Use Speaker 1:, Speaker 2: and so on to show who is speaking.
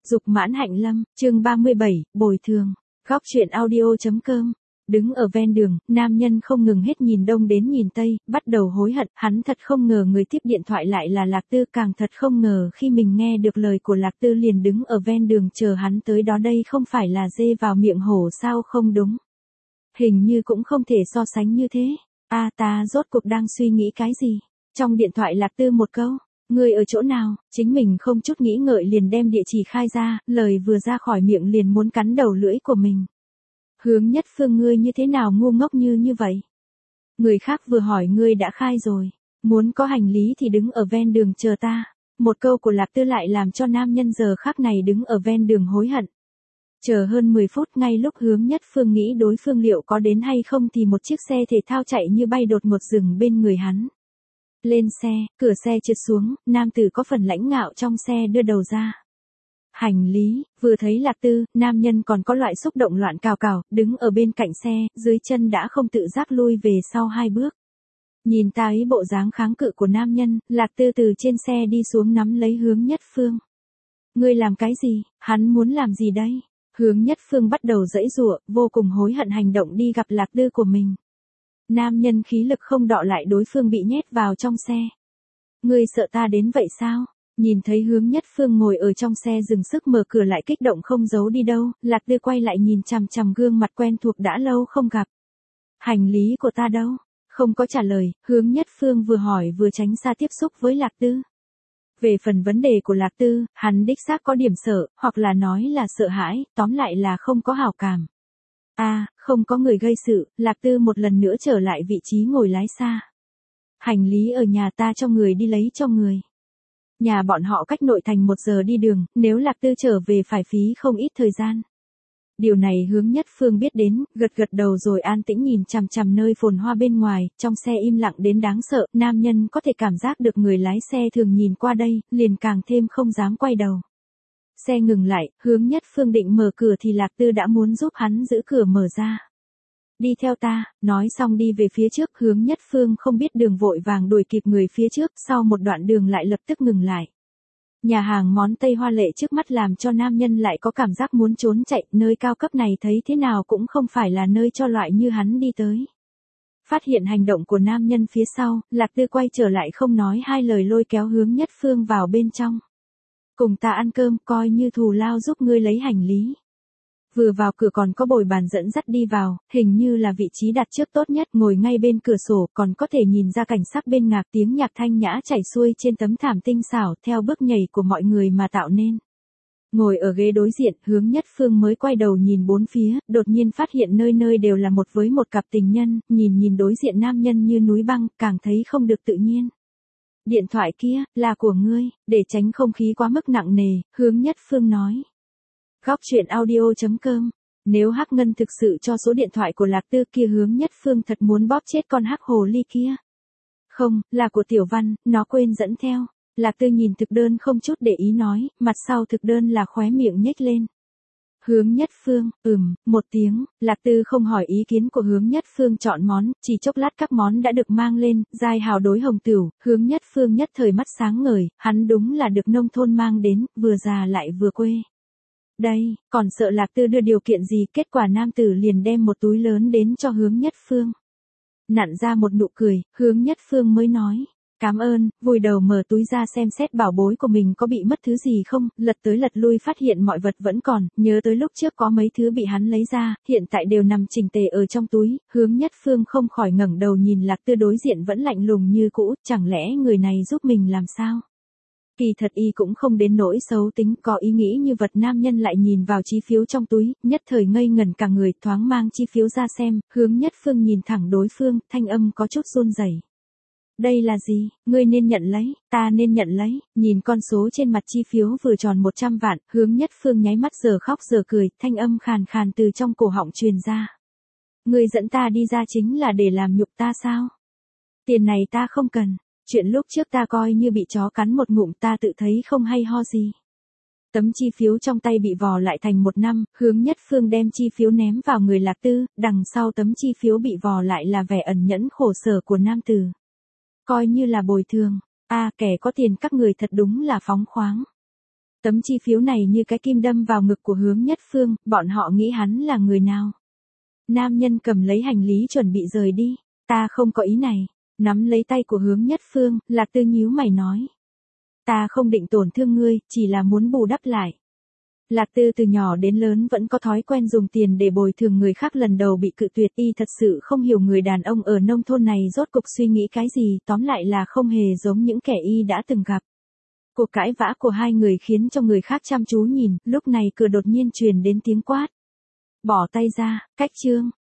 Speaker 1: Dục mãn hạnh lâm, chương 37, bồi thường. Góc truyện audio.com. Đứng ở ven đường, nam nhân không ngừng hết nhìn đông đến nhìn tây, bắt đầu hối hận, hắn thật không ngờ người tiếp điện thoại lại là Lạc Tư, càng thật không ngờ khi mình nghe được lời của Lạc Tư liền đứng ở ven đường chờ hắn tới đó, đây không phải là dê vào miệng hổ sao? Không đúng. Hình như cũng không thể so sánh như thế. Ta rốt cuộc đang suy nghĩ cái gì? Trong điện thoại Lạc Tư một câu. Ngươi ở chỗ nào? Chính mình không chút nghĩ ngợi liền đem địa chỉ khai ra, lời vừa ra khỏi miệng liền muốn cắn đầu lưỡi của mình. Hướng Nhất Phương, ngươi như thế nào ngu ngốc như vậy? Người khác vừa hỏi ngươi đã khai rồi. Muốn có hành lý thì đứng ở ven đường chờ ta. Một câu của Lạc Tư lại làm cho nam nhân giờ khắc này đứng ở ven đường hối hận. Chờ hơn 10 phút, ngay lúc Hướng Nhất Phương nghĩ đối phương liệu có đến hay không thì một chiếc xe thể thao chạy như bay đột ngột dừng bên người hắn. Lên xe, cửa xe trượt xuống, nam tử có phần lãnh ngạo trong xe đưa đầu ra. Hành lý, vừa thấy Lạc Tư, nam nhân còn có loại xúc động loạn cào cào, đứng ở bên cạnh xe, dưới chân đã không tự giác lui về sau 2 bước. Nhìn thấy bộ dáng kháng cự của nam nhân, Lạc Tư từ trên xe đi xuống nắm lấy Hướng Nhất Phương. Ngươi làm cái gì? Hắn muốn làm gì đây? Hướng Nhất Phương bắt đầu giãy giụa, vô cùng hối hận hành động đi gặp Lạc Tư của mình. Nam nhân khí lực không đọ lại đối phương bị nhét vào trong xe. Ngươi sợ ta đến vậy sao? Nhìn thấy Hướng Nhất Phương ngồi ở trong xe dừng sức mở cửa lại kích động không giấu đi đâu, Lạc Tư quay lại nhìn chằm chằm gương mặt quen thuộc đã lâu không gặp. Hành lý của ta đâu? Không có trả lời, Hướng Nhất Phương vừa hỏi vừa tránh xa tiếp xúc với Lạc Tư. Về phần vấn đề của Lạc Tư, hắn đích xác có điểm sợ, hoặc là nói là sợ hãi, tóm lại là không có hảo cảm. Không có người gây sự, Lạc Tư một lần nữa trở lại vị trí ngồi lái xa. Hành lý ở nhà ta cho người đi lấy cho người. Nhà bọn họ cách nội thành 1 giờ đi đường, nếu Lạc Tư trở về phải phí không ít thời gian. Điều này Hướng Nhất Phương biết đến, gật đầu rồi an tĩnh nhìn chằm chằm nơi phồn hoa bên ngoài, trong xe im lặng đến đáng sợ, nam nhân có thể cảm giác được người lái xe thường nhìn qua đây, liền càng thêm không dám quay đầu. Xe ngừng lại, Hướng Nhất Phương định mở cửa thì Lạc Tư đã muốn giúp hắn giữ cửa mở ra. Đi theo ta, nói xong đi về phía trước, Hướng Nhất Phương không biết đường vội vàng đuổi kịp người phía trước, sau một đoạn đường lại lập tức ngừng lại. Nhà hàng món Tây hoa lệ trước mắt làm cho nam nhân lại có cảm giác muốn trốn chạy, nơi cao cấp này thấy thế nào cũng không phải là nơi cho loại như hắn đi tới. Phát hiện hành động của nam nhân phía sau, Lạc Tư quay trở lại không nói hai lời lôi kéo Hướng Nhất Phương vào bên trong. Cùng ta ăn cơm, coi như thù lao giúp ngươi lấy hành lý. Vừa vào cửa còn có bồi bàn dẫn dắt đi vào, hình như là vị trí đặt trước tốt nhất, ngồi ngay bên cửa sổ, còn có thể nhìn ra cảnh sắc bên ngạc tiếng nhạc thanh nhã chảy xuôi trên tấm thảm tinh xảo theo bước nhảy của mọi người mà tạo nên. Ngồi ở ghế đối diện, Hướng Nhất Phương mới quay đầu nhìn bốn phía, đột nhiên phát hiện nơi nơi đều là một với một cặp tình nhân, nhìn đối diện nam nhân như núi băng, càng thấy không được tự nhiên. Điện thoại kia, là của ngươi, để tránh không khí quá mức nặng nề, Hướng Nhất Phương nói. Góc truyện audio.com. Nếu Hắc Ngân thực sự cho số điện thoại của Lạc Tư kia, Hướng Nhất Phương thật muốn bóp chết con hắc hồ ly kia. Không, là của Tiểu Văn, nó quên dẫn theo. Lạc Tư nhìn thực đơn không chút để ý nói, mặt sau thực đơn là khóe miệng nhếch lên. Hướng Nhất Phương, một tiếng, Lạc Tư không hỏi ý kiến của Hướng Nhất Phương chọn món, chỉ chốc lát các món đã được mang lên, giai hào đối hồng tửu, Hướng Nhất Phương nhất thời mắt sáng ngời, hắn đúng là được nông thôn mang đến, vừa già lại vừa quê. Đây, còn sợ Lạc Tư đưa điều kiện gì, kết quả nam tử liền đem một túi lớn đến cho Hướng Nhất Phương. Nặn ra một nụ cười, Hướng Nhất Phương mới nói. Cảm ơn, vùi đầu mở túi ra xem xét bảo bối của mình có bị mất thứ gì không, lật tới lật lui phát hiện mọi vật vẫn còn, nhớ tới lúc trước có mấy thứ bị hắn lấy ra, hiện tại đều nằm chỉnh tề ở trong túi, Hướng Nhất Phương không khỏi ngẩng đầu nhìn Lạc Tư đối diện vẫn lạnh lùng như cũ, chẳng lẽ người này giúp mình làm sao? Kỳ thật y cũng không đến nỗi xấu tính, có ý nghĩ như vật. Nam nhân lại nhìn vào chi phiếu trong túi, nhất thời ngây ngẩn cả người, thoáng mang chi phiếu ra xem, Hướng Nhất Phương nhìn thẳng đối phương, thanh âm có chút run rẩy. Đây là gì? Ngươi nên nhận lấy, ta nên nhận lấy. Nhìn con số trên mặt chi phiếu vừa tròn 100 vạn, Hướng Nhất Phương nháy mắt giờ khóc giờ cười, thanh âm khàn khàn từ trong cổ họng truyền ra. Ngươi dẫn ta đi ra chính là để làm nhục ta sao? Tiền này ta không cần. Chuyện lúc trước ta coi như bị chó cắn một ngụm, ta tự thấy không hay ho gì. Tấm chi phiếu trong tay bị vò lại thành 1 năm, Hướng Nhất Phương đem chi phiếu ném vào người Lạc Tư, đằng sau tấm chi phiếu bị vò lại là vẻ ẩn nhẫn khổ sở của nam tử. Coi như là bồi thường. Kẻ có tiền các người thật đúng là phóng khoáng. Tấm chi phiếu này như cái kim đâm vào ngực của Hướng Nhất Phương, bọn họ nghĩ hắn là người nào? Nam nhân cầm lấy hành lý chuẩn bị rời đi. Ta không có ý này. Nắm lấy tay của Hướng Nhất Phương, Lạc Tư nhíu mày nói. Ta không định tổn thương ngươi, chỉ là muốn bù đắp lại. Lạc Tư từ nhỏ đến lớn vẫn có thói quen dùng tiền để bồi thường người khác, lần đầu bị cự tuyệt, y thật sự không hiểu người đàn ông ở nông thôn này rốt cục suy nghĩ cái gì, tóm lại là không hề giống những kẻ y đã từng gặp. Cuộc cãi vã của hai người khiến cho người khác chăm chú nhìn, lúc này cửa đột nhiên truyền đến tiếng quát. Bỏ tay ra, Cách Trương.